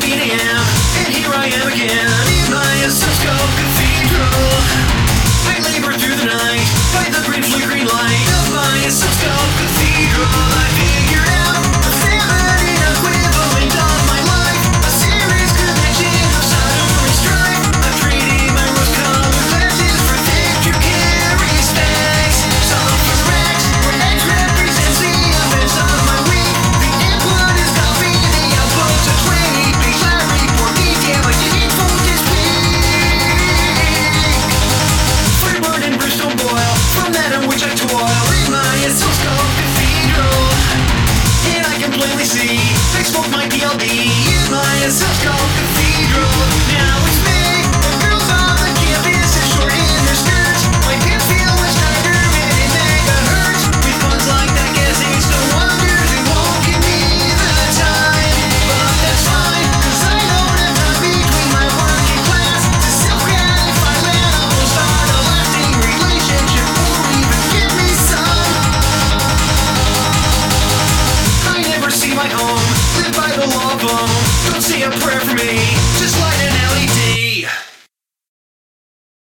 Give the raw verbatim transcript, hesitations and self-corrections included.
eight a m and here I am again in my Cisco Cathedral. I labor through the night by the gratefully green light of my Cisco Cathedral. I figured out the feminine equivalent of my life, a series connection of Sodom and strife. I'm trading my rose-colored glasses for thick to carry specs. Some for Rex, where X represents the events of my week. The input is copy, the output's a tweet. Big flat report detail, I didn't focus peak. Firebird and brimstone boil from that in which I toil in my Cisco Cathedral. And I can plainly see I smoke my D L D in my Cisco Cathedral. Now it's me, the girls on the campus are short in their skirts. My pants feel much tighter and it megahertz. With puns like that, guess it's no wonder they won't give me the time. But that's fine, cause I don't have time between my working class to self-gratify when I will start a lasting relationship or even give me some. I never see my home, live by the law of home. Don't say a prayer for me, just light an L E D.